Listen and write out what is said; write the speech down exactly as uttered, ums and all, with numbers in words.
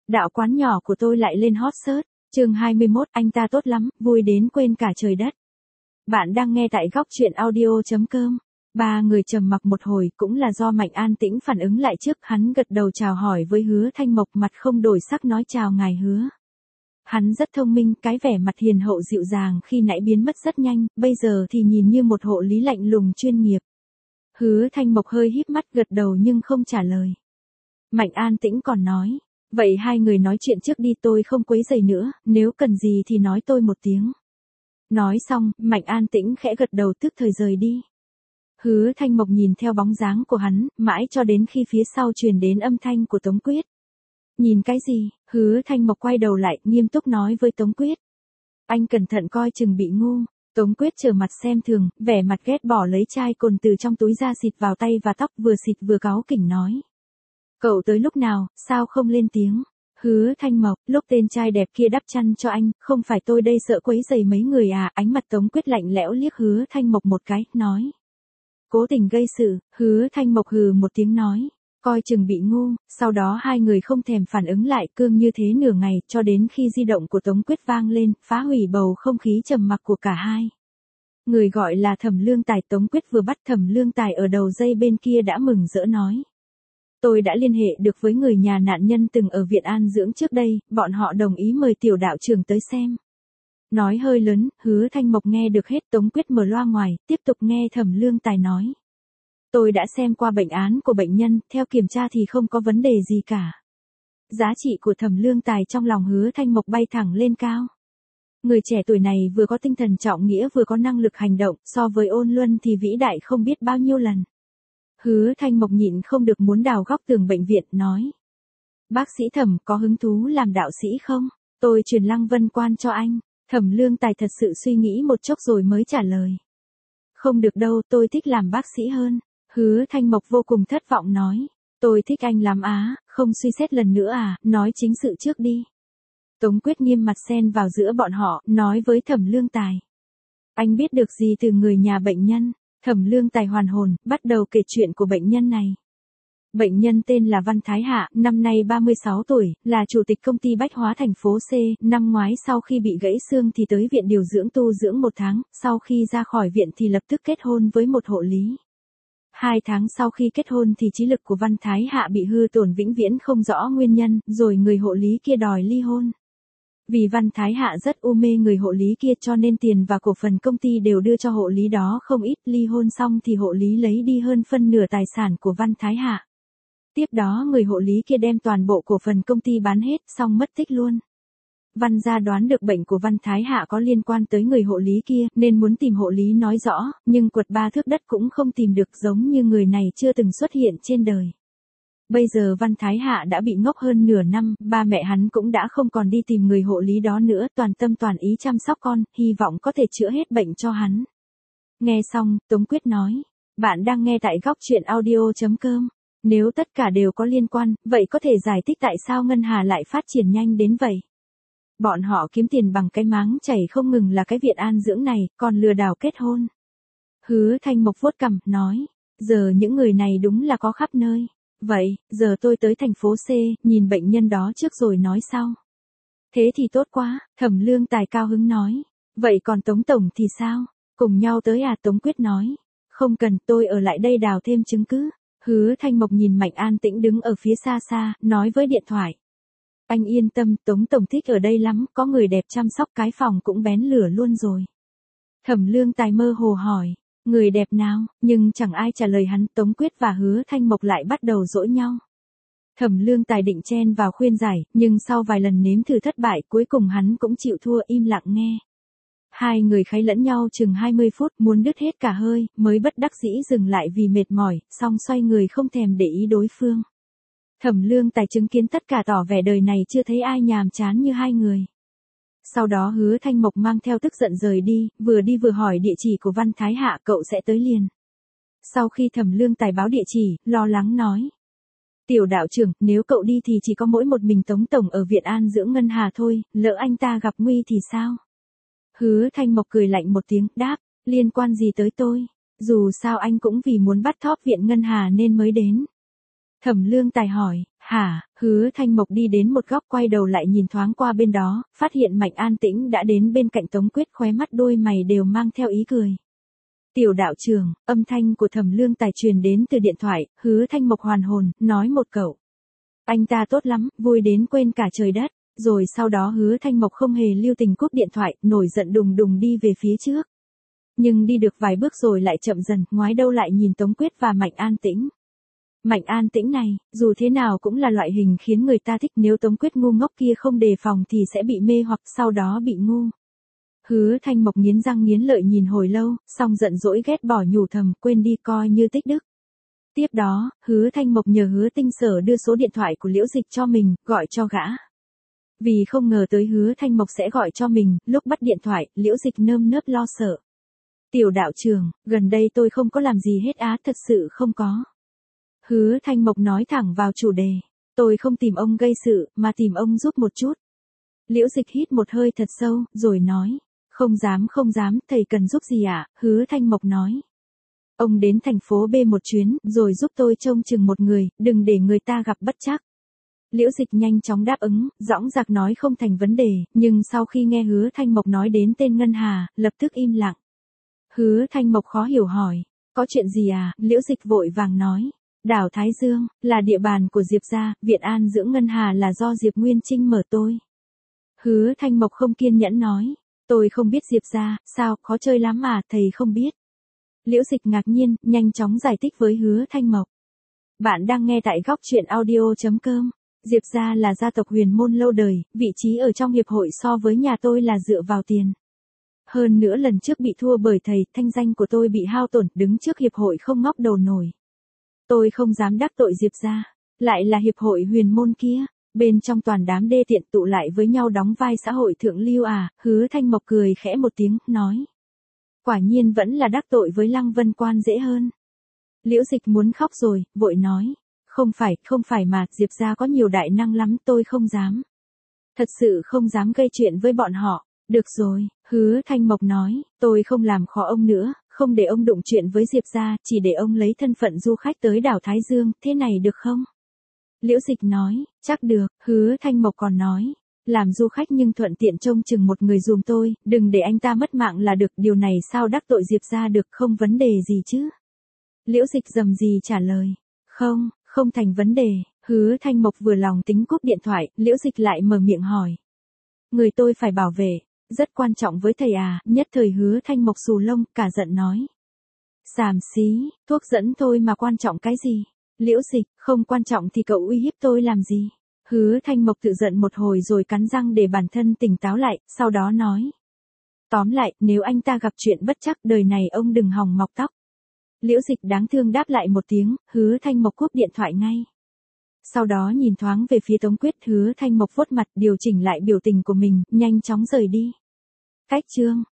Đạo quán nhỏ của tôi lại lên hot search. Chương hai mươi mốt, anh ta tốt lắm, vui đến quên cả trời đất. Bạn đang nghe tại góc truyện audio chấm com. Ba người trầm mặc một hồi, cũng là do Mạnh An Tĩnh phản ứng lại trước, hắn gật đầu chào hỏi với Hứa Thanh Mộc, mặt không đổi sắc nói chào ngài Hứa. Hắn rất thông minh, cái vẻ mặt hiền hậu dịu dàng khi nãy biến mất rất nhanh, bây giờ thì nhìn như một hộ lý lạnh lùng chuyên nghiệp. Hứa Thanh Mộc hơi híp mắt gật đầu nhưng không trả lời. Mạnh An Tĩnh còn nói, vậy hai người nói chuyện trước đi, tôi không quấy rầy nữa, nếu cần gì thì nói tôi một tiếng. Nói xong, Mạnh An Tĩnh khẽ gật đầu tức thời rời đi. Hứa Thanh Mộc nhìn theo bóng dáng của hắn, mãi cho đến khi phía sau truyền đến âm thanh của Tống Quyết. Nhìn cái gì? Hứa Thanh Mộc quay đầu lại, nghiêm túc nói với Tống Quyết. Anh cẩn thận coi chừng bị ngu. Tống Quyết trở mặt xem thường, vẻ mặt ghét bỏ lấy chai cồn từ trong túi ra xịt vào tay và tóc, vừa xịt vừa cáu kỉnh nói. Cậu tới lúc nào, sao không lên tiếng? Hứa Thanh Mộc, lúc tên trai đẹp kia đắp chăn cho anh, không phải tôi đây sợ quấy rầy mấy người à? Ánh mặt Tống Quyết lạnh lẽo liếc Hứa Thanh Mộc một cái, nói. Cố tình gây sự. Hứa Thanh Mộc hừ một tiếng nói. Coi chừng bị ngu. Sau đó hai người không thèm phản ứng lại, cương như thế nửa ngày, cho đến khi di động của Tống Quyết vang lên, phá hủy bầu không khí trầm mặc của cả hai. Người gọi là Thẩm Lương Tài. Tống Quyết vừa bắt Thẩm Lương Tài ở đầu dây bên kia đã mừng rỡ nói. Tôi đã liên hệ được với người nhà nạn nhân từng ở viện an dưỡng trước đây, bọn họ đồng ý mời tiểu đạo trưởng tới xem. Nói hơi lớn, Hứa Thanh Mộc nghe được hết. Tống Quyết mở loa ngoài, tiếp tục nghe Thẩm Lương Tài nói. Tôi đã xem qua bệnh án của bệnh nhân, theo kiểm tra thì không có vấn đề gì cả. Giá trị của Thẩm Lương Tài trong lòng Hứa Thanh Mộc bay thẳng lên cao. Người trẻ tuổi này vừa có tinh thần trọng nghĩa vừa có năng lực hành động, so với Ôn Luân thì vĩ đại không biết bao nhiêu lần. Hứa Thanh Mộc nhịn không được muốn đào góc tường bệnh viện, nói. Bác sĩ Thẩm có hứng thú làm đạo sĩ không? Tôi truyền Lăng Vân Quan cho anh. Thẩm Lương Tài thật sự suy nghĩ một chốc rồi mới trả lời. Không được đâu, tôi thích làm bác sĩ hơn. Hứa Thanh Mộc vô cùng thất vọng nói. Tôi thích anh lắm á, không suy xét lần nữa à, nói chính sự trước đi. Tống Quyết nghiêm mặt xen vào giữa bọn họ, nói với Thẩm Lương Tài. Anh biết được gì từ người nhà bệnh nhân? Thẩm Lương Tài hoàn hồn, bắt đầu kể chuyện của bệnh nhân này. Bệnh nhân tên là Văn Thái Hạ, năm nay ba mươi sáu tuổi, là chủ tịch công ty bách hóa thành phố C, năm ngoái sau khi bị gãy xương thì tới viện điều dưỡng tu dưỡng một tháng, sau khi ra khỏi viện thì lập tức kết hôn với một hộ lý. Hai tháng sau khi kết hôn thì trí lực của Văn Thái Hạ bị hư tổn vĩnh viễn không rõ nguyên nhân, rồi người hộ lý kia đòi ly hôn. Vì Văn Thái Hạ rất u mê người hộ lý kia cho nên tiền và cổ phần công ty đều đưa cho hộ lý đó không ít, ly hôn xong thì hộ lý lấy đi hơn phân nửa tài sản của Văn Thái Hạ. Tiếp đó người hộ lý kia đem toàn bộ cổ phần công ty bán hết, xong mất tích luôn. Văn gia đoán được bệnh của Văn Thái Hạ có liên quan tới người hộ lý kia, nên muốn tìm hộ lý nói rõ, nhưng quật ba thước đất cũng không tìm được, giống như người này chưa từng xuất hiện trên đời. Bây giờ Văn Thái Hạ đã bị ngốc hơn nửa năm, ba mẹ hắn cũng đã không còn đi tìm người hộ lý đó nữa, toàn tâm toàn ý chăm sóc con, hy vọng có thể chữa hết bệnh cho hắn. Nghe xong, Tống Quyết nói, bạn đang nghe tại góc truyện audio chấm com. Nếu tất cả đều có liên quan, vậy có thể giải thích tại sao Ngân Hà lại phát triển nhanh đến vậy? Bọn họ kiếm tiền bằng cái máng chảy không ngừng là cái viện an dưỡng này, còn lừa đảo kết hôn. Hứa Thanh Mộc vuốt cằm, nói, giờ những người này đúng là có khắp nơi. Vậy, giờ tôi tới thành phố C, nhìn bệnh nhân đó trước rồi nói sau. Thế thì tốt quá, Thẩm Lương Tài cao hứng nói. Vậy còn Tống Tổng thì sao? Cùng nhau tới à? Tống Quyết nói. Không cần, tôi ở lại đây đào thêm chứng cứ. Hứa Thanh Mộc nhìn Mạnh An Tĩnh đứng ở phía xa xa, nói với điện thoại. Anh yên tâm, Tống Tổng thích ở đây lắm, có người đẹp chăm sóc cái phòng cũng bén lửa luôn rồi. Thẩm Lương Tài mơ hồ hỏi, người đẹp nào, nhưng chẳng ai trả lời hắn. Tống Quyết và Hứa Thanh Mộc lại bắt đầu dỗi nhau. Thẩm Lương Tài định chen vào khuyên giải, nhưng sau vài lần nếm thử thất bại cuối cùng hắn cũng chịu thua, im lặng nghe. Hai người kháy lẫn nhau chừng hai mươi phút, muốn đứt hết cả hơi, mới bất đắc dĩ dừng lại vì mệt mỏi, xong xoay người không thèm để ý đối phương. Thẩm Lương Tài chứng kiến tất cả tỏ vẻ đời này chưa thấy ai nhàm chán như hai người. Sau đó Hứa Thanh Mộc mang theo tức giận rời đi, vừa đi vừa hỏi địa chỉ của Văn Thái Hạ, cậu sẽ tới liền. Sau khi Thẩm Lương Tài báo địa chỉ, lo lắng nói. Tiểu đạo trưởng, nếu cậu đi thì chỉ có mỗi một mình Tống Tổng ở viện an dưỡng Ngân Hà thôi, lỡ anh ta gặp nguy thì sao? Hứa Thanh Mộc cười lạnh một tiếng, đáp, liên quan gì tới tôi, dù sao anh cũng vì muốn bắt thóp viện Ngân Hà nên mới đến. Thẩm Lương Tài hỏi, Hả, Hứa Thanh Mộc đi đến một góc quay đầu lại nhìn thoáng qua bên đó, phát hiện Mạnh An Tĩnh đã đến bên cạnh Tống Quyết, khóe mắt đôi mày đều mang theo ý cười. Tiểu đạo trưởng, âm thanh của Thẩm Lương Tài truyền đến từ điện thoại, Hứa Thanh Mộc hoàn hồn, nói một câu. Anh ta tốt lắm, vui đến quên cả trời đất, rồi sau đó Hứa Thanh Mộc không hề lưu tình cúp điện thoại, nổi giận đùng đùng đi về phía trước. Nhưng đi được vài bước rồi lại chậm dần, ngoái đâu lại nhìn Tống Quyết và Mạnh An Tĩnh. Mạnh An Tĩnh này, dù thế nào cũng là loại hình khiến người ta thích, nếu Tống Quyết ngu ngốc kia không đề phòng thì sẽ bị mê hoặc sau đó bị ngu. Hứa Thanh Mộc nghiến răng nghiến lợi nhìn hồi lâu, xong giận dỗi ghét bỏ nhủ thầm, quên đi coi như tích đức. Tiếp đó, Hứa Thanh Mộc nhờ Hứa Tinh Sở đưa số điện thoại của Liễu Dịch cho mình, gọi cho gã. Vì không ngờ tới Hứa Thanh Mộc sẽ gọi cho mình, lúc bắt điện thoại, Liễu Dịch nơm nớp lo sợ. Tiểu đạo trưởng, gần đây tôi không có làm gì hết á, thật sự không có. Hứa Thanh Mộc nói thẳng vào chủ đề. Tôi không tìm ông gây sự, mà tìm ông giúp một chút. Liễu Dịch hít một hơi thật sâu, rồi nói. Không dám không dám, thầy cần giúp gì ạ? À? Hứa Thanh Mộc nói. Ông đến thành phố B một chuyến, rồi giúp tôi trông chừng một người, đừng để người ta gặp bất trắc. Liễu Dịch nhanh chóng đáp ứng, dõng dạc nói không thành vấn đề, nhưng sau khi nghe Hứa Thanh Mộc nói đến tên Ngân Hà, lập tức im lặng. Hứa Thanh Mộc khó hiểu hỏi. Có chuyện gì à? Liễu Dịch vội vàng nói. Đảo Thái Dương, là địa bàn của Diệp gia, viện an dưỡng Ngân Hà là do Diệp Nguyên Trinh mở tôi. Hứa Thanh Mộc không kiên nhẫn nói. Tôi không biết Diệp gia, sao, khó chơi lắm mà, thầy không biết. Liễu Dịch ngạc nhiên, nhanh chóng giải thích với Hứa Thanh Mộc. Bạn đang nghe tại góc truyện audio chấm com. Diệp gia là gia tộc huyền môn lâu đời, vị trí ở trong hiệp hội so với nhà tôi là dựa vào tiền. Hơn nữa lần trước bị thua bởi thầy, thanh danh của tôi bị hao tổn, đứng trước hiệp hội không ngóc đầu nổi. Tôi không dám đắc tội Diệp gia, lại là hiệp hội huyền môn kia, bên trong toàn đám đê tiện tụ lại với nhau đóng vai xã hội thượng lưu à, Hứa Thanh Mộc cười khẽ một tiếng, nói. Quả nhiên vẫn là đắc tội với Lăng Vân Quan dễ hơn. Liễu Dịch muốn khóc rồi, vội nói. Không phải, không phải mà, Diệp gia có nhiều đại năng lắm, tôi không dám. Thật sự không dám gây chuyện với bọn họ. Được rồi, Hứa Thanh Mộc nói, tôi không làm khó ông nữa, không để ông đụng chuyện với Diệp gia, chỉ để ông lấy thân phận du khách tới đảo Thái Dương, thế này được không? Liễu Dịch nói, chắc được, Hứa Thanh Mộc còn nói, làm du khách nhưng thuận tiện trông chừng một người dùm tôi, đừng để anh ta mất mạng là được, điều này sao đắc tội Diệp gia được, không vấn đề gì chứ? Liễu Dịch rầm rì trả lời, không, không thành vấn đề. Hứa Thanh Mộc vừa lòng tính cúp điện thoại, Liễu Dịch lại mở miệng hỏi. Người tôi phải bảo vệ, rất quan trọng với thầy à, nhất thời Hứa Thanh Mộc xù lông, cả giận nói. Xàm xí, thuốc dẫn thôi mà quan trọng cái gì? Liễu Dịch, không quan trọng thì cậu uy hiếp tôi làm gì? Hứa Thanh Mộc tự giận một hồi rồi cắn răng để bản thân tỉnh táo lại, sau đó nói. Tóm lại, nếu anh ta gặp chuyện bất trắc đời này ông đừng hòng mọc tóc. Liễu Dịch đáng thương đáp lại một tiếng, Hứa Thanh Mộc cúp điện thoại ngay. Sau đó nhìn thoáng về phía Tống Quyết, Hứa Thanh Mộc vuốt mặt điều chỉnh lại biểu tình của mình, nhanh chóng rời đi. Cách chương